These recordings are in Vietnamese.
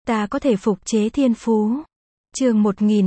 ta có thể phục chế thiên phú. Chương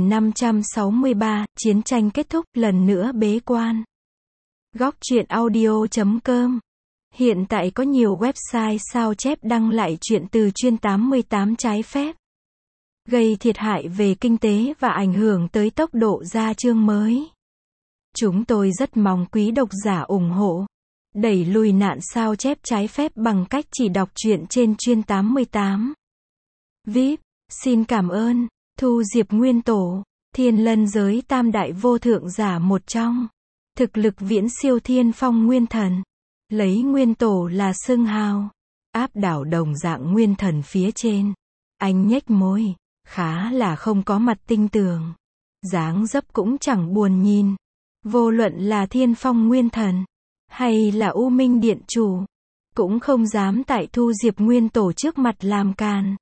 1563, chiến tranh kết thúc, lần nữa bế quan. Góc truyện audio.com. Hiện tại có nhiều website sao chép đăng lại truyện từ chuyên 88 trái phép, gây thiệt hại về kinh tế và ảnh hưởng tới tốc độ ra chương mới. Chúng tôi rất mong quý độc giả ủng hộ, đẩy lùi nạn sao chép trái phép bằng cách chỉ đọc truyện trên chuyên 88. VIP, xin cảm ơn. Thu Diệp Nguyên Tổ, Thiên Lân giới tam đại vô thượng giả một trong. Thực lực viễn siêu Thiên Phong Nguyên Thần. Lấy Nguyên Tổ là xưng hào. Áp đảo đồng dạng Nguyên Thần phía trên. Anh nhếch môi, khá là không có mặt tinh tường. Dáng dấp cũng chẳng buồn nhìn. Vô luận là Thiên Phong Nguyên Thần, hay là U Minh Điện Chủ, cũng không dám tại Thu Diệp Nguyên Tổ trước mặt làm càn.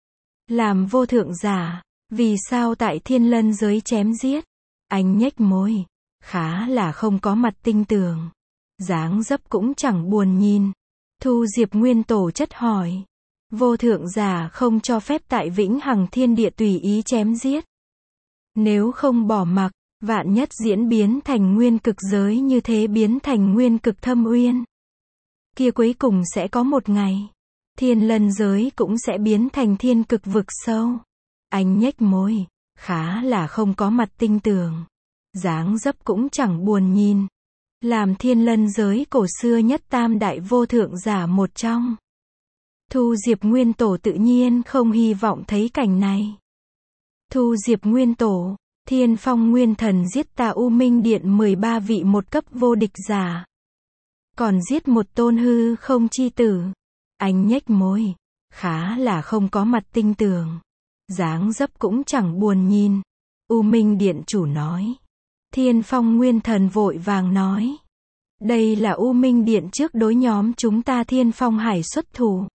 Làm vô thượng giả, vì sao tại Thiên Lân giới chém giết? Anh nhếch môi, khá là không có mặt tinh tường. Dáng dấp cũng chẳng buồn nhìn. Thu Diệp Nguyên Tổ chất hỏi. Vô thượng giả không cho phép tại Vĩnh Hằng Thiên Địa tùy ý chém giết. Nếu không bỏ mặc, vạn nhất diễn biến thành nguyên cực giới như thế, biến thành nguyên cực thâm uyên, kia cuối cùng sẽ có một ngày, Thiên Lân giới cũng sẽ biến thành thiên cực vực sâu. Anh nhếch môi, khá là không có mặt tinh tường. Dáng dấp cũng chẳng buồn nhìn. Làm Thiên Lân giới cổ xưa nhất tam đại vô thượng giả một trong, Thu Diệp Nguyên Tổ tự nhiên không hy vọng thấy cảnh này. Thu Diệp Nguyên Tổ, Thiên Phong Nguyên Thần giết ta U Minh Điện 13 vị một cấp vô địch giả, còn giết một tôn hư không chi tử. Anh nhếch môi, khá là không có mặt tinh tường. Dáng dấp cũng chẳng buồn nhìn. U Minh Điện Chủ nói. Thiên Phong Nguyên Thần vội vàng nói. Đây là U Minh Điện trước đối nhóm chúng ta Thiên Phong Hải xuất thủ,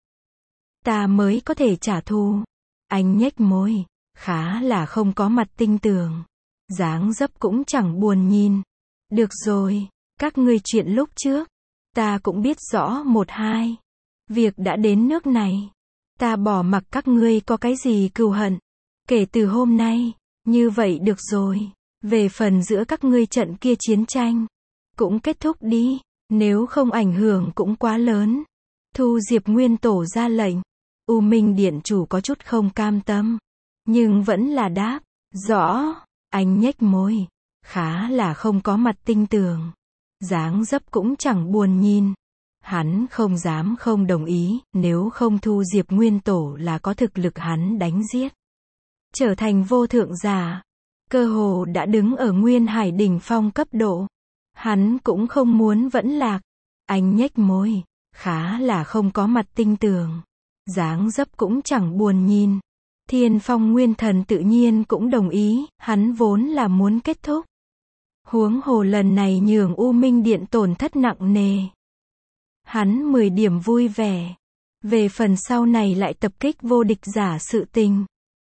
ta mới có thể trả thù. Anh nhếch môi, khá là không có mặt tinh tường. Dáng dấp cũng chẳng buồn nhìn. Được rồi, các ngươi chuyện lúc trước, ta cũng biết rõ một hai. Việc đã đến nước này, ta bỏ mặc các ngươi có cái gì cừu hận. Kể từ hôm nay, như vậy được rồi. Về phần giữa các ngươi trận kia chiến tranh, cũng kết thúc đi, nếu không ảnh hưởng cũng quá lớn. Thu Diệp Nguyên Tổ ra lệnh. U Minh Điện Chủ có chút không cam tâm, nhưng vẫn là đáp. Rõ. Anh nhếch môi, khá là không có mặt tinh tường. Dáng dấp cũng chẳng buồn nhìn. Hắn không dám không đồng ý, nếu không Thu Diệp Nguyên Tổ là có thực lực hắn đánh giết, trở thành vô thượng giả, cơ hồ đã đứng ở Nguyên Hải đỉnh phong cấp độ. Hắn cũng không muốn vẫn lạc. Anh nhếch môi, khá là không có mặt tinh tường. Dáng dấp cũng chẳng buồn nhìn. Thiên Phong Nguyên Thần tự nhiên cũng đồng ý, hắn vốn là muốn kết thúc. Huống hồ lần này nhường U Minh Điện tổn thất nặng nề, hắn 10 điểm vui vẻ. Về phần sau này lại tập kích vô địch giả sự tình,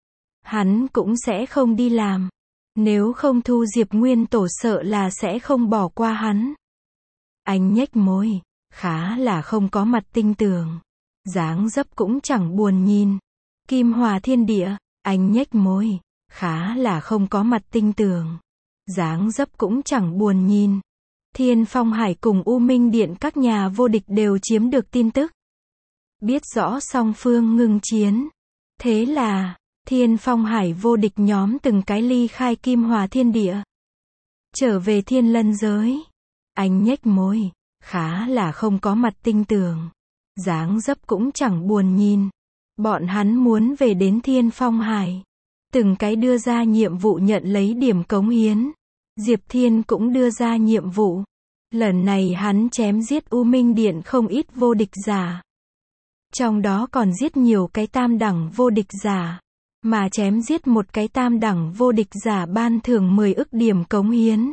hắn cũng sẽ không đi làm. Nếu không Thu Diệp Nguyên Tổ sợ là sẽ không bỏ qua hắn. Anh nhếch môi, khá là không có mặt tinh tường. Dáng dấp cũng chẳng buồn nhìn. Kim Hòa Thiên Địa, anh nhếch môi, khá là không có mặt tinh tường. Dáng dấp cũng chẳng buồn nhìn. Thiên Phong Hải cùng U Minh Điện các nhà vô địch đều chiếm được tin tức, biết rõ song phương ngưng chiến. Thế là Thiên Phong Hải vô địch nhóm từng cái ly khai Kim Hòa Thiên Địa, trở về Thiên Lân giới. Anh nhếch môi, khá là không có mặt tinh tường. Dáng dấp cũng chẳng buồn nhìn. Bọn hắn muốn về đến Thiên Phong Hải, từng cái đưa ra nhiệm vụ nhận lấy điểm cống hiến. Diệp Thiên cũng đưa ra nhiệm vụ. Lần này hắn chém giết U Minh Điện không ít vô địch giả, trong đó còn giết nhiều cái tam đẳng vô địch giả. Mà chém giết một cái tam đẳng vô địch giả ban thưởng 10 ức điểm cống hiến,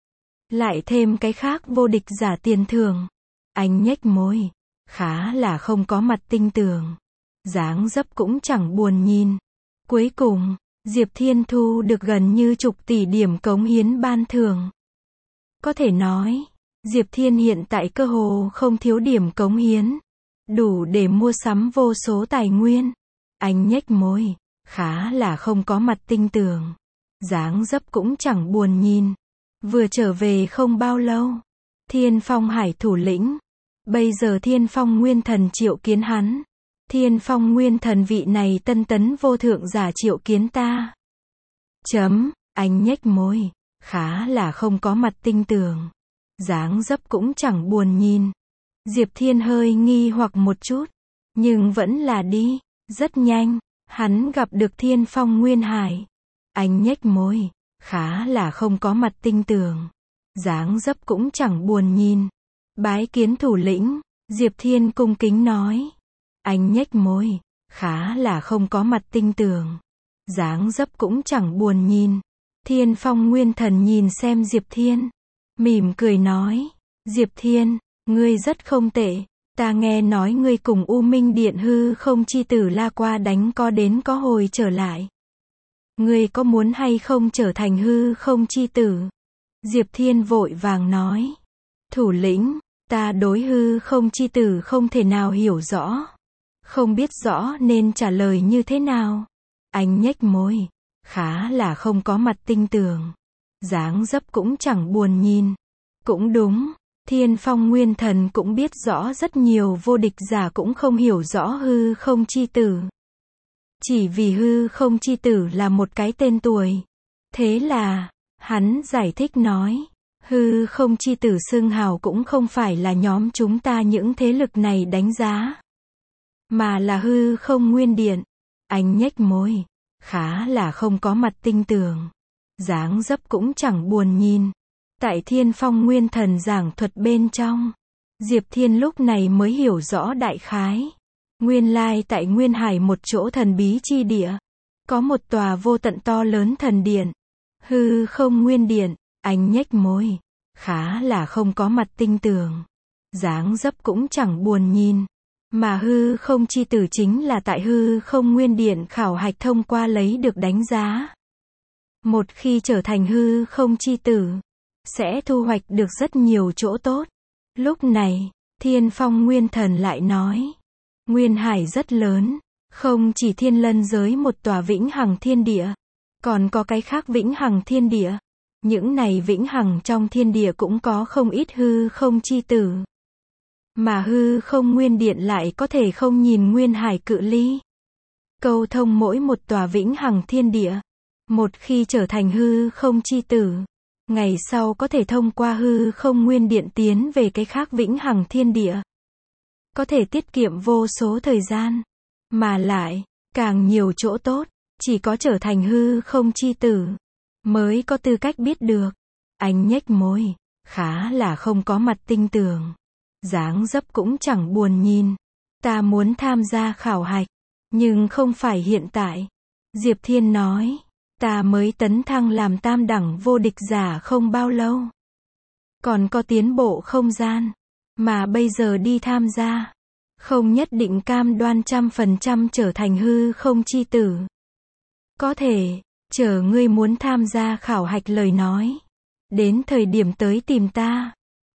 lại thêm cái khác vô địch giả tiền thưởng. Anh nhếch môi, khá là không có mặt tinh tường. Dáng dấp cũng chẳng buồn nhìn. Cuối cùng, Diệp Thiên thu được gần như chục tỷ điểm cống hiến ban thưởng. Có thể nói, Diệp Thiên hiện tại cơ hồ không thiếu điểm cống hiến, đủ để mua sắm vô số tài nguyên. Anh nhếch môi, khá là không có mặt tinh tường. Dáng dấp cũng chẳng buồn nhìn. Vừa trở về không bao lâu. Thiên Phong Hải thủ lĩnh. Bây giờ Thiên Phong Nguyên Thần triệu kiến hắn. Thiên Phong Nguyên Thần vị này tân tấn vô thượng giả triệu kiến ta. Anh nhếch môi, khá là không có mặt tinh tường. Dáng dấp cũng chẳng buồn nhìn. Diệp Thiên hơi nghi hoặc một chút, nhưng vẫn là đi. Rất nhanh, hắn gặp được Thiên Phong Nguyên Hải. Anh nhếch môi, khá là không có mặt tinh tường. Dáng dấp cũng chẳng buồn nhìn. Bái kiến thủ lĩnh, Diệp Thiên cung kính nói. Anh nhếch môi, khá là không có mặt tinh tường. Dáng dấp cũng chẳng buồn nhìn. Thiên Phong Nguyên Thần nhìn xem Diệp Thiên, mỉm cười nói. Diệp Thiên, ngươi rất không tệ. Ta nghe nói ngươi cùng U Minh Điện hư không chi tử La qua đánh có đến có hồi trở lại. Ngươi có muốn hay không trở thành hư không chi tử? Diệp Thiên vội vàng nói. Thủ lĩnh, ta đối hư không chi tử không thể nào hiểu rõ. Không biết rõ nên trả lời như thế nào. Anh nhếch môi, khá là không có mặt tinh tường. Dáng dấp cũng chẳng buồn nhìn. Cũng đúng, Thiên Phong Nguyên Thần cũng biết rõ rất nhiều vô địch giả cũng không hiểu rõ hư không chi tử. Chỉ vì hư không chi tử là một cái tên tuổi. Thế là, hắn giải thích nói, hư không chi tử xưng hào cũng không phải là nhóm chúng ta những thế lực này đánh giá, mà là hư không nguyên điện. Anh nhếch môi, khá là không có mặt tinh tường. Dáng dấp cũng chẳng buồn nhìn. Tại Thiên Phong Nguyên Thần giảng thuật bên trong, Diệp Thiên lúc này mới hiểu rõ đại khái. Nguyên lai tại Nguyên Hải một chỗ thần bí chi địa, có một tòa vô tận to lớn thần điện. Hư không nguyên điện. Anh nhếch môi, khá là không có mặt tinh tường. Dáng dấp cũng chẳng buồn nhìn. Mà hư không chi tử chính là tại hư không nguyên điện khảo hạch thông qua lấy được đánh giá. Một khi trở thành hư không chi tử, sẽ thu hoạch được rất nhiều chỗ tốt. Lúc này, Thiên Phong Nguyên Thần lại nói. Nguyên Hải rất lớn, không chỉ thiên lân giới một tòa vĩnh hằng thiên địa, còn có cái khác vĩnh hằng thiên địa. Những này vĩnh hằng trong thiên địa cũng có không ít hư không chi tử. Mà hư không nguyên điện lại có thể không nhìn Nguyên Hải cự ly. Câu thông mỗi một tòa vĩnh hằng thiên địa. Một khi trở thành hư không chi tử, ngày sau có thể thông qua hư không nguyên điện tiến về cái khác vĩnh hằng thiên địa. Có thể tiết kiệm vô số thời gian. Mà lại, càng nhiều chỗ tốt, chỉ có trở thành hư không chi tử, mới có tư cách biết được. Anh nhếch môi, khá là không có mặt tinh tường. Dáng dấp cũng chẳng buồn nhìn. Ta muốn tham gia khảo hạch, nhưng không phải hiện tại. Diệp Thiên nói. Ta mới tấn thăng làm tam đẳng vô địch giả không bao lâu. Còn có tiến bộ không gian. Mà bây giờ đi tham gia, không nhất định cam đoan 100% trở thành hư không chi tử. Có thể, chờ ngươi muốn tham gia khảo hạch lời nói, đến thời điểm tới tìm ta.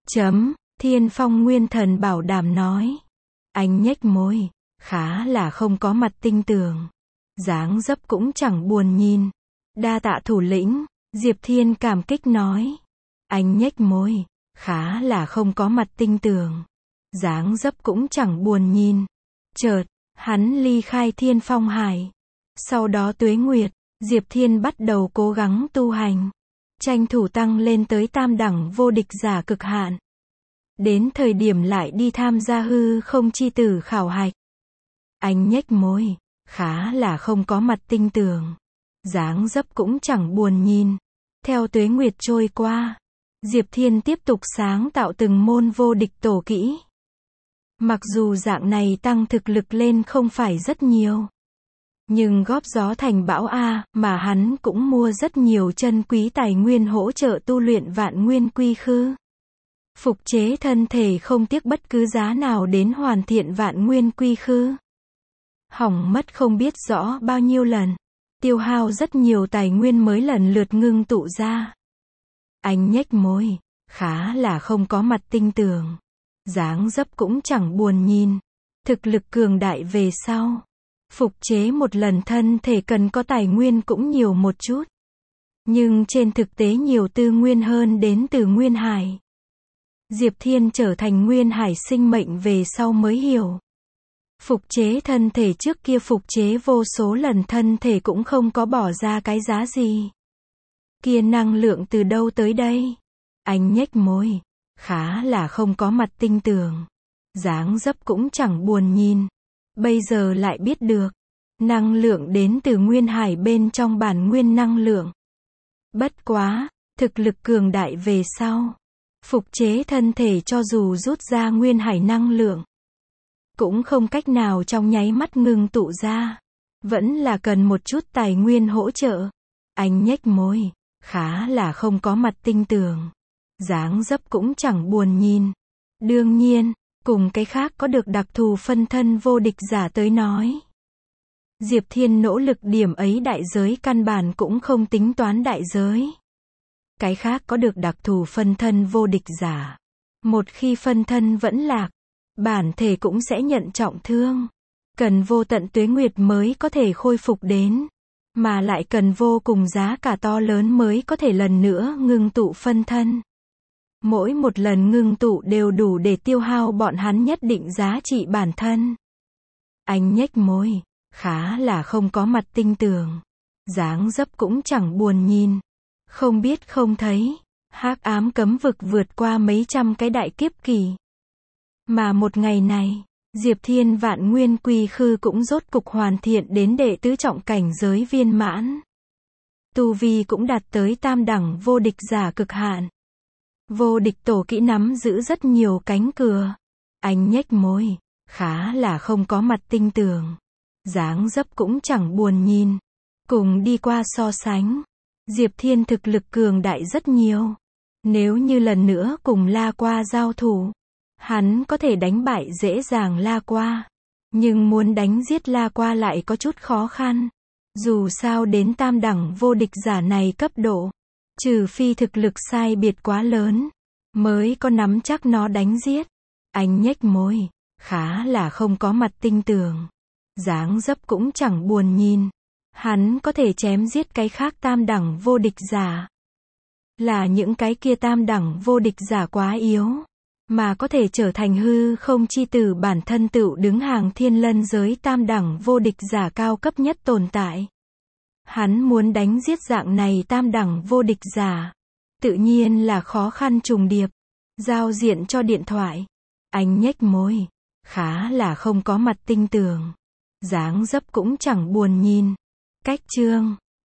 Thiên Phong Nguyên Thần bảo đảm nói. Anh nhếch môi, khá là không có mặt tinh tường. Dáng dấp cũng chẳng buồn nhìn. Đa tạ thủ lĩnh, Diệp Thiên cảm kích nói. Anh nhếch môi, khá là không có mặt tinh tường. Dáng dấp cũng chẳng buồn nhìn. Chợt, hắn ly khai Thiên Phong Hải. Sau đó tuế nguyệt, Diệp Thiên bắt đầu cố gắng tu hành. Tranh thủ tăng lên tới tam đẳng vô địch giả cực hạn. Đến thời điểm lại đi tham gia hư không chi tử khảo hạch. Anh nhếch môi, khá là không có mặt tinh tường. Dáng dấp cũng chẳng buồn nhìn. Theo tuế nguyệt trôi qua, Diệp Thiên tiếp tục sáng tạo từng môn vô địch tổ kỹ. Mặc dù dạng này tăng thực lực lên không phải rất nhiều, nhưng góp gió thành bão a, mà hắn cũng mua rất nhiều chân quý tài nguyên hỗ trợ tu luyện vạn nguyên quy khư. Phục chế thân thể không tiếc bất cứ giá nào đến hoàn thiện vạn nguyên quy khư. Hỏng mất không biết rõ bao nhiêu lần. Tiêu hao rất nhiều tài nguyên mới lần lượt ngưng tụ ra. Anh nhếch môi, khá là không có mặt tinh tường. Dáng dấp cũng chẳng buồn nhìn. Thực lực cường đại về sau, Phục chế một lần thân thể cần có tài nguyên cũng nhiều một chút. Nhưng trên thực tế nhiều tư nguyên hơn đến từ Nguyên Hải. Diệp Thiên trở thành Nguyên Hải sinh mệnh về sau mới hiểu. Phục chế thân thể trước kia phục chế vô số lần thân thể cũng không có bỏ ra cái giá gì. Kia năng lượng từ đâu tới đây? Anh nhếch môi. Khá là không có mặt tinh tường. Dáng dấp cũng chẳng buồn nhìn. Bây giờ lại biết được. Năng lượng đến từ Nguyên Hải bên trong bản nguyên năng lượng. Bất quá, thực lực cường đại về sau. Phục chế thân thể cho dù rút ra Nguyên Hải năng lượng. Cũng không cách nào trong nháy mắt ngưng tụ ra. Vẫn là cần một chút tài nguyên hỗ trợ. Anh nhếch môi. Khá là không có mặt tinh tường. Dáng dấp cũng chẳng buồn nhìn. Đương nhiên, cùng cái khác có được đặc thù phân thân vô địch giả tới nói. Diệp Thiên nỗ lực điểm ấy đại giới căn bản cũng không tính toán đại giới. Cái khác có được đặc thù phân thân vô địch giả. Một khi phân thân vẫn lạc, bản thể cũng sẽ nhận trọng thương. Cần vô tận tuế nguyệt mới có thể khôi phục đến. Mà lại cần vô cùng giá cả to lớn mới có thể lần nữa ngưng tụ phân thân. Mỗi một lần ngưng tụ đều đủ để tiêu hao bọn hắn nhất định giá trị bản thân. Anh nhếch môi. Khá là không có mặt tinh tường. Dáng dấp cũng chẳng buồn nhìn. Không biết không thấy. Hắc ám cấm vực vượt qua mấy trăm cái đại kiếp kỳ. Mà một ngày này, Diệp Thiên vạn nguyên quy khư cũng rốt cục hoàn thiện đến đệ tứ trọng cảnh giới viên mãn. Tu vi cũng đạt tới tam đẳng vô địch giả cực hạn. Vô địch tổ kỹ nắm giữ rất nhiều cánh cửa. Anh nhếch môi. Khá là không có mặt tinh tường. Dáng dấp cũng chẳng buồn nhìn. Cùng đi qua so sánh. Diệp Thiên thực lực cường đại rất nhiều. Nếu như lần nữa cùng La Qua giao thủ, hắn có thể đánh bại dễ dàng La Qua. Nhưng muốn đánh giết La Qua lại có chút khó khăn. Dù sao đến tam đẳng vô địch giả này cấp độ. Trừ phi thực lực sai biệt quá lớn. Mới có nắm chắc nó đánh giết. Anh nhếch môi. Khá là không có mặt tinh tường. Dáng dấp cũng chẳng buồn nhìn. Hắn có thể chém giết cái khác tam đẳng vô địch giả. Là những cái kia tam đẳng vô địch giả quá yếu. Mà có thể trở thành hư không chi tử bản thân tựu đứng hàng thiên lân giới tam đẳng vô địch giả cao cấp nhất tồn tại. Hắn muốn đánh giết dạng này tam đẳng vô địch giả. Tự nhiên là khó khăn trùng điệp. Giao diện cho điện thoại. Anh nhếch môi. Khá là không có mặt tinh tường. Dáng dấp cũng chẳng buồn nhìn. Cách chương